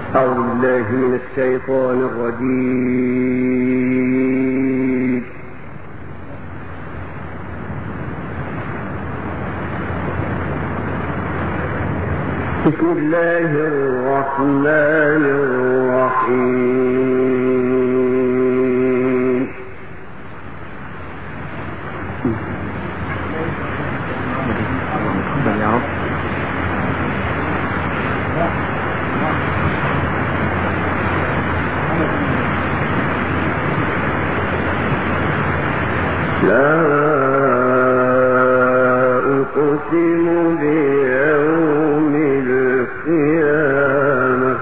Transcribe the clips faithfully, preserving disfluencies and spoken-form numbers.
أعوذ بالله من الشيطان الرجيم. بسم الله الرحمن الرحيم. لا أقسم بيوم القيامة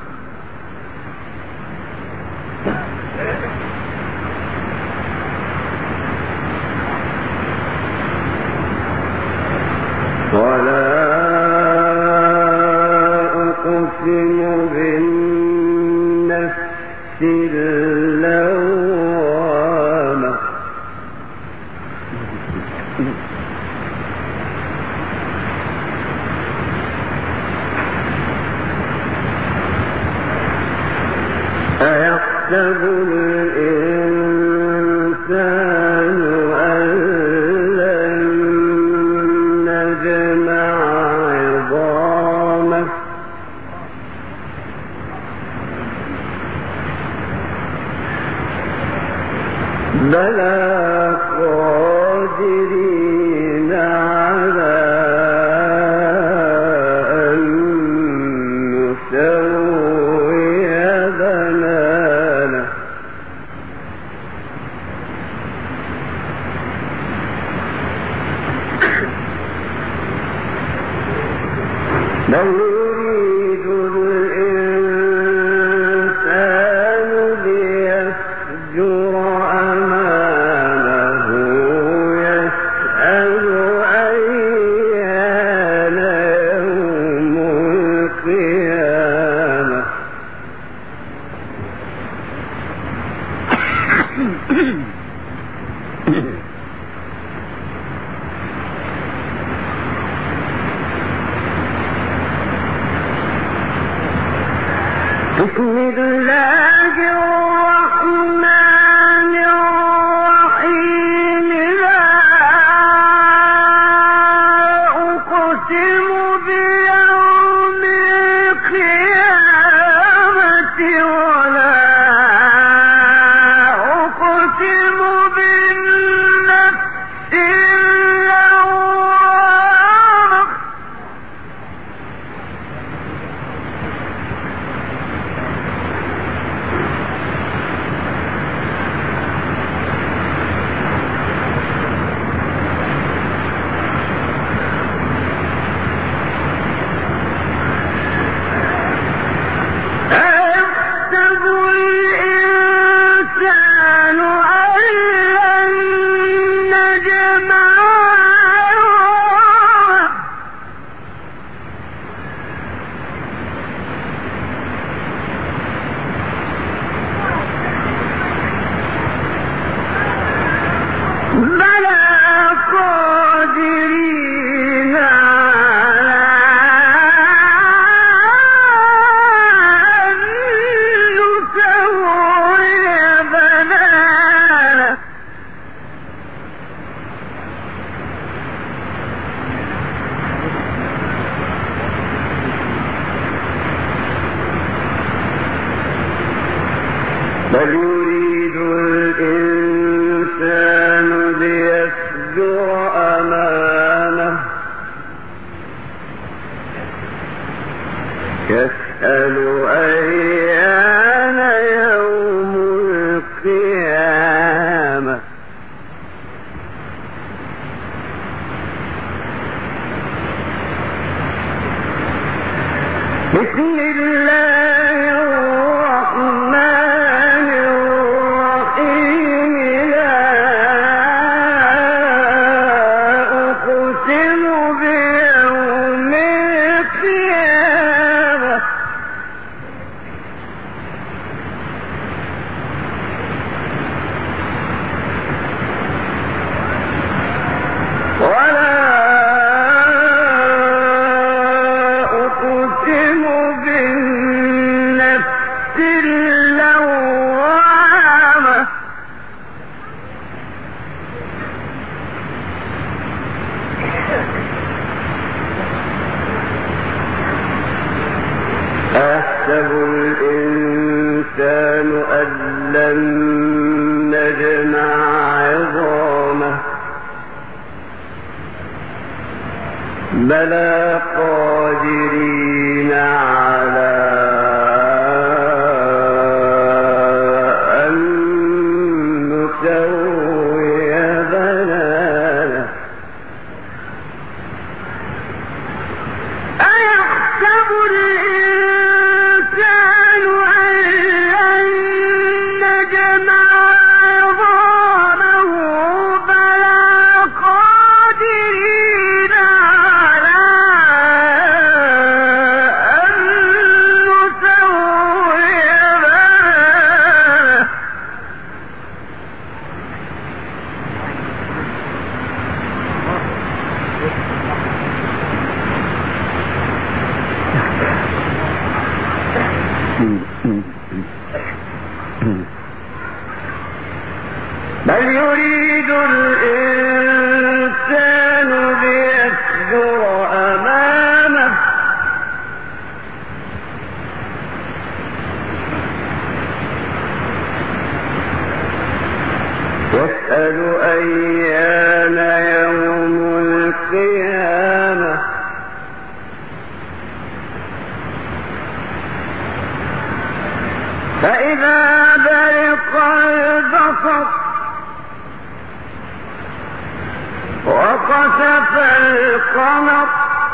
ولا أقسم بالنفس اللوامة أيحسب الإنسان أن لن نجمع عظامه بلى قادرين على أن نسوي بنانه بل يريد الإنسان ليفجر أمامه يسأل أيان يوم القيامة بسم الله الرحمن الرحيم. لا أقسم بيوم القيامة ولا أقسم بالنفس اللوامة أيحسب الإنسان أن لن نجمع عظامه بلى قادرين على أن نسوي بنانه بل يريد الإنسان ليفجر أمامه يسأل أيان يوم القيامة بسم الله الرحمن الرحيم. لا أقسم بيوم القيامة أيحسب الإنسان أن لن نجمع عظامه بلى قادرين على أن نسوي بنانه أيحسب الإنسان أن لن نجمع عظامه بلى قادرين على أن نسوي بنانه بل يريد الإنسان ليفجر أمامه يسأل أيان يوم القيامة فإذا برق البصر وخسف القمر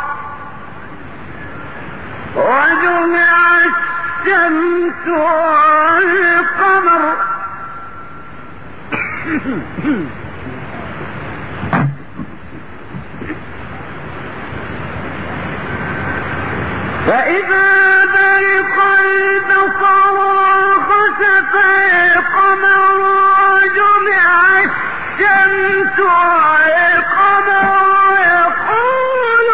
وجمع الشمس والقمر فإذا برق البصر وخسف القمر وجمع الشمس والقمر يقول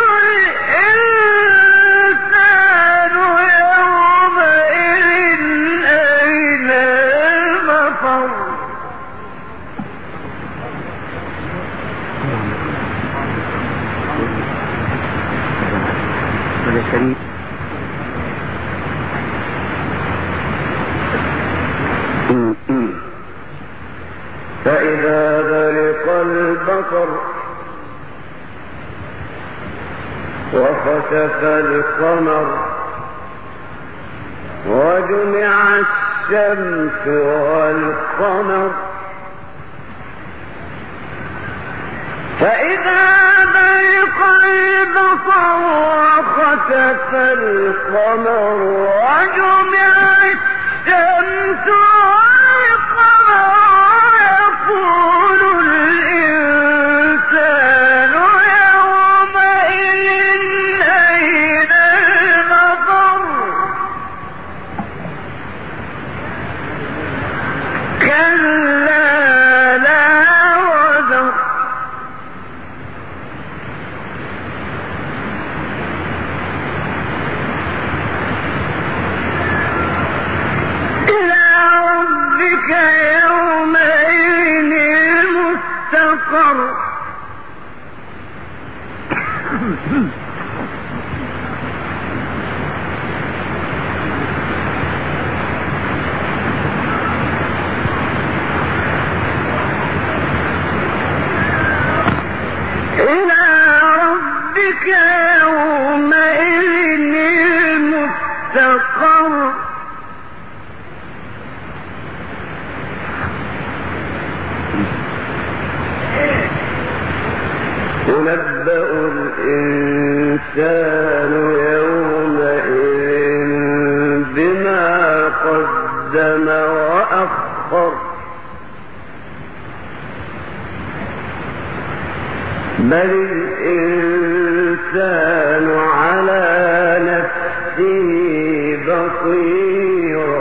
الإنسان يومئذ أين المفر فإذا برق البصر وخسف القمر وجمع الشمس والقمر فإذا برق البصر وخسف القمر وجمع الشمس والقمر يقول الإنسان يومئذ أين المفر كلا لا وزر إلى ربك يومئذ المستقر إلى ربك يومئذ المستقر ينبأ الإنسان يومئذ بما قدم وأخر بل الإنسان على نفسه بصيرة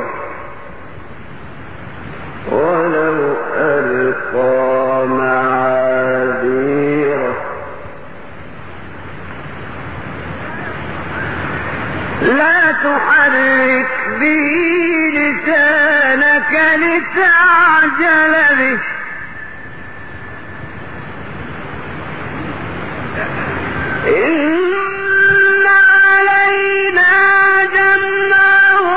ولو ألقى معاذيره لا تحرك به لسانك لتعجل به إن علينا جمعه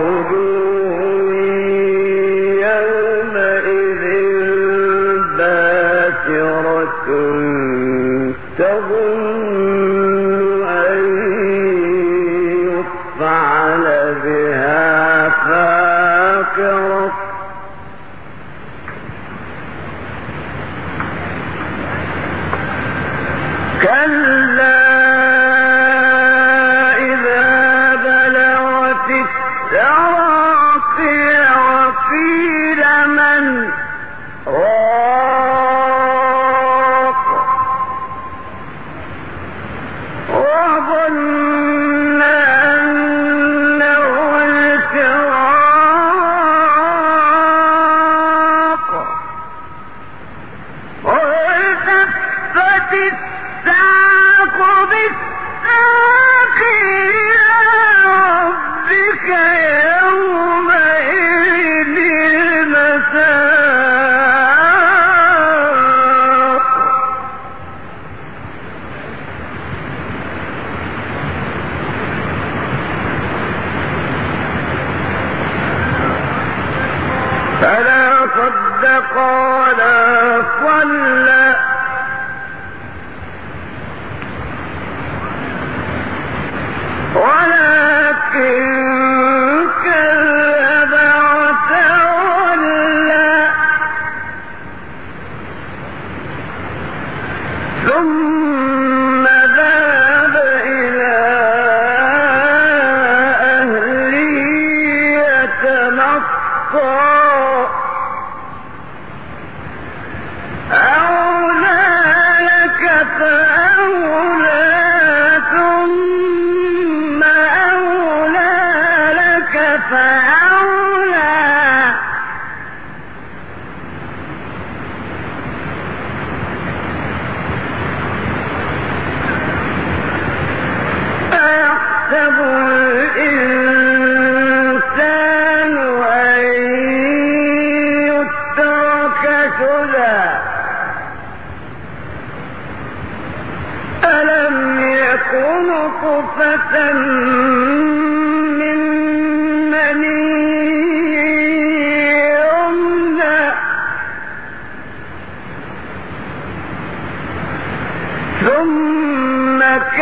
ثم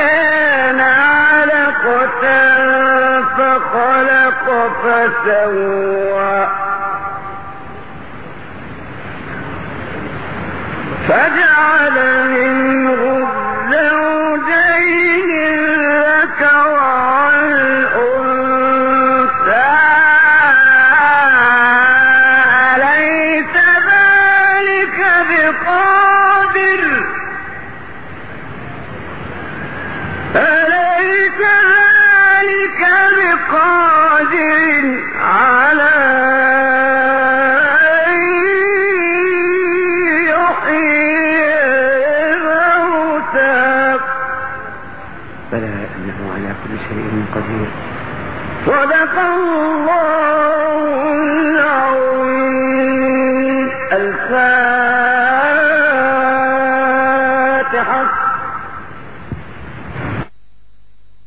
كان علقة فخلق فسوى فجعل من